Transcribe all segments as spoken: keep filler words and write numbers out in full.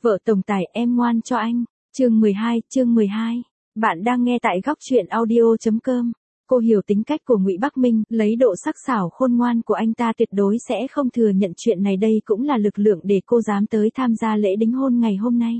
Vợ tổng tài em ngoan cho anh. Chương mười hai, chương mười hai. Bạn đang nghe tại góc truyện audio chấm com. Cô hiểu tính cách của Ngụy Bắc Minh, lấy độ sắc sảo khôn ngoan của anh ta tuyệt đối sẽ không thừa nhận chuyện này, đây cũng là lực lượng để cô dám tới tham gia lễ đính hôn ngày hôm nay.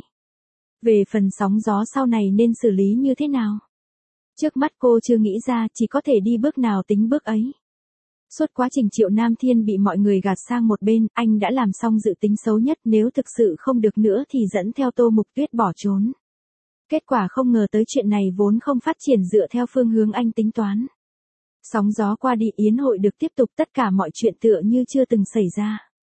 Về phần sóng gió sau này nên xử lý như thế nào? Trước mắt cô chưa nghĩ ra, chỉ có thể đi bước nào tính bước ấy. Suốt quá trình Triệu Nam Thiên bị mọi người gạt sang một bên, anh đã làm xong dự tính xấu nhất, nếu thực sự không được nữa thì dẫn theo Tô Mục Tuyết bỏ trốn. Kết quả không ngờ tới chuyện này vốn không phát triển dựa theo phương hướng anh tính toán. Sóng gió qua đi, yến hội được tiếp tục, tất cả mọi chuyện tựa như chưa từng xảy ra.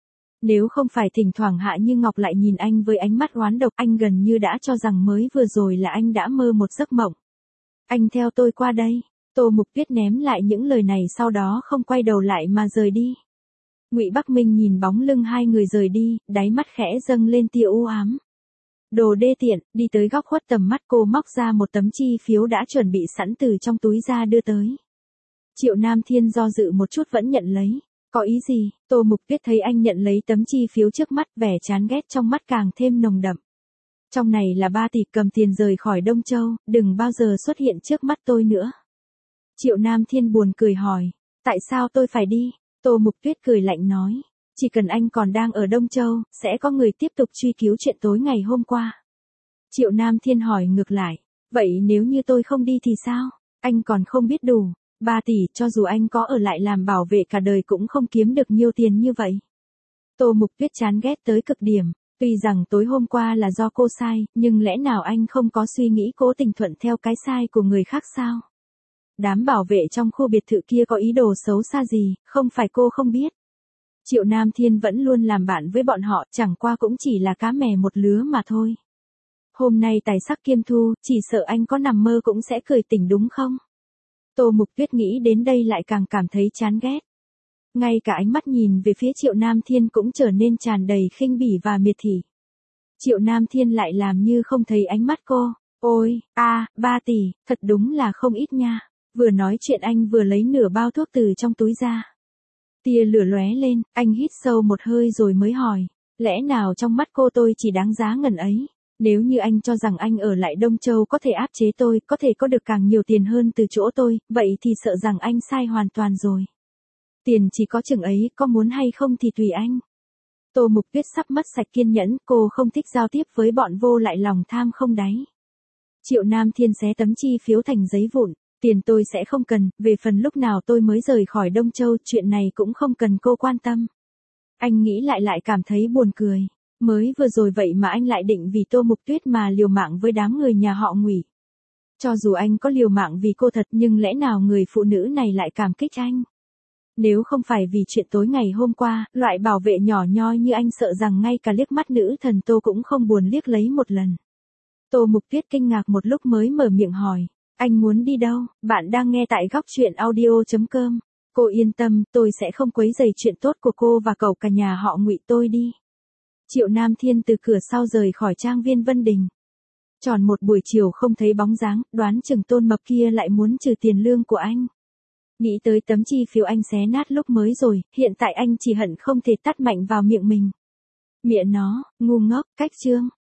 Nếu không phải thỉnh thoảng Hạ Như Ngọc lại nhìn anh với ánh mắt oán độc, anh gần như đã cho rằng mới vừa rồi là anh đã mơ một giấc mộng. Anh theo tôi qua đây. Tô Mục Tuyết ném lại những lời này, sau đó không quay đầu lại mà rời đi. Ngụy Bắc Minh nhìn bóng lưng hai người rời đi, đáy mắt khẽ dâng lên tia u ám. Đồ đê tiện, đi tới góc khuất tầm mắt, cô móc ra một tấm chi phiếu đã chuẩn bị sẵn từ trong túi ra đưa tới. Triệu Nam Thiên do dự một chút vẫn nhận lấy. Có ý gì? Tô Mục Tuyết thấy anh nhận lấy tấm chi phiếu trước mắt, vẻ chán ghét trong mắt càng thêm nồng đậm. Trong này là ba tỷ, cầm tiền rời khỏi Đông Châu, đừng bao giờ xuất hiện trước mắt tôi nữa. Triệu Nam Thiên buồn cười hỏi, tại sao tôi phải đi? Tô Mục Tuyết cười lạnh nói, chỉ cần anh còn đang ở Đông Châu, sẽ có người tiếp tục truy cứu chuyện tối ngày hôm qua. Triệu Nam Thiên hỏi ngược lại, vậy nếu như tôi không đi thì sao? Anh còn không biết đủ, ba tỷ, cho dù anh có ở lại làm bảo vệ cả đời cũng không kiếm được nhiều tiền như vậy. Tô Mục Tuyết chán ghét tới cực điểm, tuy rằng tối hôm qua là do cô sai, nhưng lẽ nào anh không có suy nghĩ cố tình thuận theo cái sai của người khác sao? Đám bảo vệ trong khu biệt thự kia có ý đồ xấu xa gì, không phải cô không biết. Triệu Nam Thiên vẫn luôn làm bạn với bọn họ, chẳng qua cũng chỉ là cá mè một lứa mà thôi. Hôm nay tài sắc kiêm thu, chỉ sợ anh có nằm mơ cũng sẽ cười tỉnh đúng không? Tô Mục Tuyết nghĩ đến đây lại càng cảm thấy chán ghét. Ngay cả ánh mắt nhìn về phía Triệu Nam Thiên cũng trở nên tràn đầy khinh bỉ và miệt thị. Triệu Nam Thiên lại làm như không thấy ánh mắt cô. Ôi, a, à, ba tỷ, thật đúng là không ít nha. Vừa nói chuyện anh vừa lấy nửa bao thuốc từ trong túi ra. Tia lửa lóe lên, anh hít sâu một hơi rồi mới hỏi, lẽ nào trong mắt cô tôi chỉ đáng giá ngần ấy? Nếu như anh cho rằng anh ở lại Đông Châu có thể áp chế tôi, có thể có được càng nhiều tiền hơn từ chỗ tôi, vậy thì sợ rằng anh sai hoàn toàn rồi. Tiền chỉ có chừng ấy, có muốn hay không thì tùy anh. Tô Mục Tuyết sắp mất sạch kiên nhẫn, cô không thích giao tiếp với bọn vô lại lòng tham không đáy. Triệu Nam Thiên xé tấm chi phiếu thành giấy vụn. Tiền tôi sẽ không cần, về phần lúc nào tôi mới rời khỏi Đông Châu, chuyện này cũng không cần cô quan tâm. Anh nghĩ lại lại cảm thấy buồn cười. Mới vừa rồi vậy mà anh lại định vì Tô Mục Tuyết mà liều mạng với đám người nhà họ Ngụy. Cho dù anh có liều mạng vì cô thật, nhưng lẽ nào người phụ nữ này lại cảm kích anh? Nếu không phải vì chuyện tối ngày hôm qua, loại bảo vệ nhỏ nhoi như anh sợ rằng ngay cả liếc mắt nữ thần Tô cũng không buồn liếc lấy một lần. Tô Mục Tuyết kinh ngạc một lúc mới mở miệng hỏi. Anh muốn đi đâu? Bạn đang nghe tại góc truyện audio chấm com. Cô yên tâm, tôi sẽ không quấy rầy chuyện tốt của cô và cậu cả nhà họ Ngụy, tôi đi. Triệu Nam Thiên từ cửa sau rời khỏi trang viên Vân Đình. Tròn một buổi chiều không thấy bóng dáng, đoán chừng Tôn Mập kia lại muốn trừ tiền lương của anh. Nghĩ tới tấm chi phiếu anh xé nát lúc mới rồi, hiện tại anh chỉ hận không thể tát mạnh vào miệng mình. Mẹ nó, ngu ngốc, cách chương.